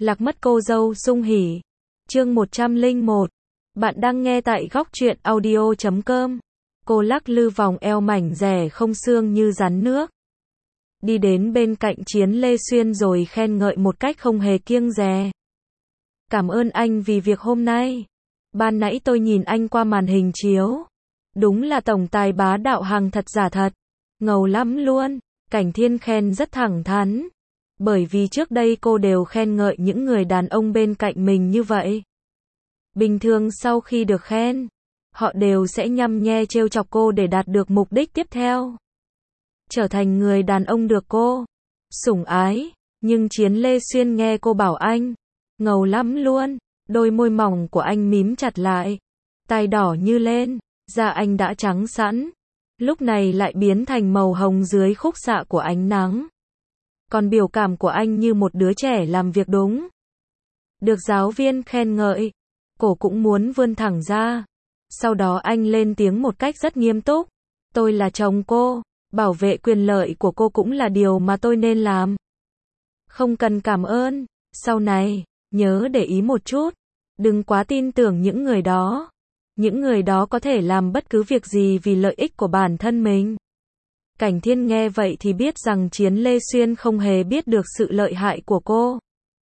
Lạc mất cô dâu sung hỉ. Chương 101. Bạn đang nghe tại góc truyện audio.com. Cô lắc lư vòng eo mảnh dẻ không xương như rắn nước. Đi đến bên cạnh Chiến Lê Xuyên rồi khen ngợi một cách không hề kiêng dè. Cảm ơn anh vì việc hôm nay. Ban nãy tôi nhìn anh qua màn hình chiếu. Đúng là tổng tài bá đạo hàng thật giả thật. Ngầu lắm luôn. Cảnh Thiên khen rất thẳng thắn. Bởi vì trước đây cô đều khen ngợi những người đàn ông bên cạnh mình như vậy. Bình thường sau khi được khen, họ đều sẽ nhăm nhe trêu chọc cô để đạt được mục đích tiếp theo. Trở thành người đàn ông được cô sủng ái. Nhưng Chiến Lê Xuyên nghe cô bảo anh ngầu lắm luôn, đôi môi mỏng của anh mím chặt lại, tai đỏ như lên, da anh đã trắng sẵn, lúc này lại biến thành màu hồng dưới khúc xạ của ánh nắng. Còn biểu cảm của anh như một đứa trẻ làm việc đúng. Được giáo viên khen ngợi, cổ cũng muốn vươn thẳng ra. Sau đó anh lên tiếng một cách rất nghiêm túc. Tôi là chồng cô, bảo vệ quyền lợi của cô cũng là điều mà tôi nên làm. Không cần cảm ơn, sau này, nhớ để ý một chút. Đừng quá tin tưởng những người đó. Những người đó có thể làm bất cứ việc gì vì lợi ích của bản thân mình. Cảnh Thiên nghe vậy thì biết rằng Chiến Lê Xuyên không hề biết được sự lợi hại của cô.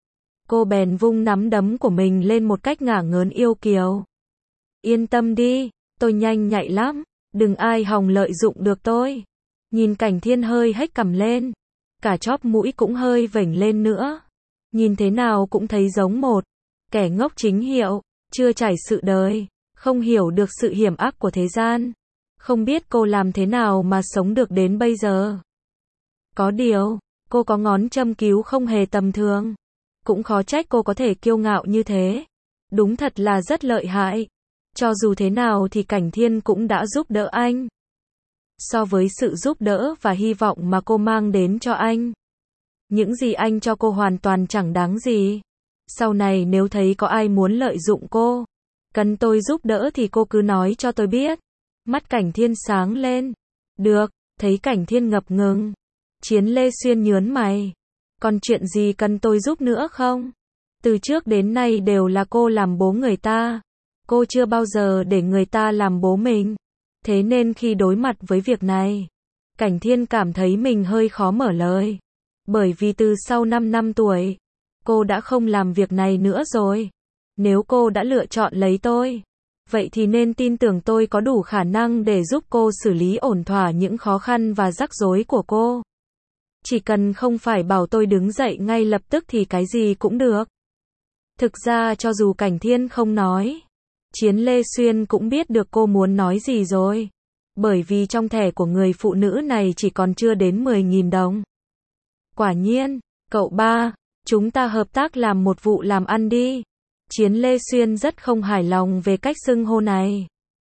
Cô bèn vung nắm đấm của mình lên một cách ngả ngớn yêu kiều. Yên tâm đi, tôi nhanh nhạy lắm, đừng ai hòng lợi dụng được tôi. Nhìn Cảnh Thiên hơi hếch cằm lên, cả chóp mũi cũng hơi vểnh lên nữa. Nhìn thế nào cũng thấy giống một kẻ ngốc chính hiệu, chưa trải sự đời, không hiểu được sự hiểm ác của thế gian. Không biết cô làm thế nào mà sống được đến bây giờ. Có điều, cô có ngón châm cứu không hề tầm thường. Cũng khó trách cô có thể kiêu ngạo như thế. Đúng thật là rất lợi hại. Cho dù thế nào thì Cảnh Thiên cũng đã giúp đỡ anh. So với sự giúp đỡ và hy vọng mà cô mang đến cho anh, những gì anh cho cô hoàn toàn chẳng đáng gì. Sau này nếu thấy có ai muốn lợi dụng cô, cần tôi giúp đỡ thì cô cứ nói cho tôi biết. Mắt Cảnh Thiên sáng lên. Được, thấy Cảnh Thiên ngập ngừng. Chiến Lê Xuyên nhớn mày. Còn chuyện gì cần tôi giúp nữa không? Từ trước đến nay đều là cô làm bố người ta. Cô chưa bao giờ để người ta làm bố mình. Thế nên khi đối mặt với việc này, Cảnh Thiên cảm thấy mình hơi khó mở lời. Bởi vì từ sau 5 năm tuổi, cô đã không làm việc này nữa rồi. Nếu cô đã lựa chọn lấy tôi, vậy thì nên tin tưởng tôi có đủ khả năng để giúp cô xử lý ổn thỏa những khó khăn và rắc rối của cô. Chỉ cần không phải bảo tôi đứng dậy ngay lập tức thì cái gì cũng được. Thực ra cho dù Cảnh Thiên không nói, Chiến Lê Xuyên cũng biết được cô muốn nói gì rồi. Bởi vì trong thẻ của người phụ nữ này chỉ còn chưa đến 10.000 đồng. Quả nhiên, cậu ba, chúng ta hợp tác làm một vụ làm ăn đi. Chiến Lê Xuyên rất không hài lòng về cách xưng hô này.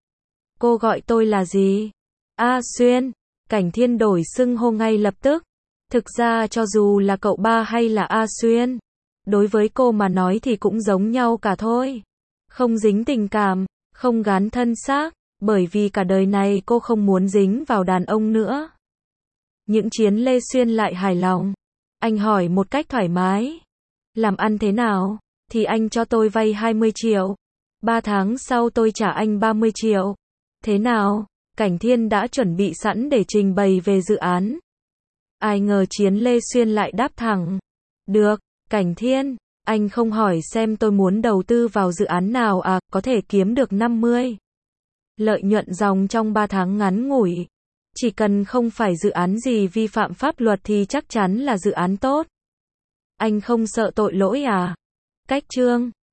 Cô gọi tôi là gì? A Xuyên. Cảnh Thiên đổi xưng hô ngay lập tức. Thực ra cho dù là cậu ba hay là A Xuyên, đối với cô mà nói thì cũng giống nhau cả thôi. Không dính tình cảm, không gán thân xác, bởi vì cả đời này cô không muốn dính vào đàn ông nữa. Những Chiến Lê Xuyên lại hài lòng. Anh hỏi một cách thoải mái. Làm ăn thế nào? Thì anh cho tôi vay 20 triệu. 3 tháng sau tôi trả anh 30 triệu. Thế nào? Cảnh Thiên đã chuẩn bị sẵn để trình bày về dự án. Ai ngờ Chiến Lê Xuyên lại đáp thẳng. Được, Cảnh Thiên, anh không hỏi xem tôi muốn đầu tư vào dự án nào à, có thể kiếm được 50. Lợi nhuận ròng trong 3 tháng ngắn ngủi. Chỉ cần không phải dự án gì vi phạm pháp luật thì chắc chắn là dự án tốt. Anh không sợ tội lỗi à? Cách chương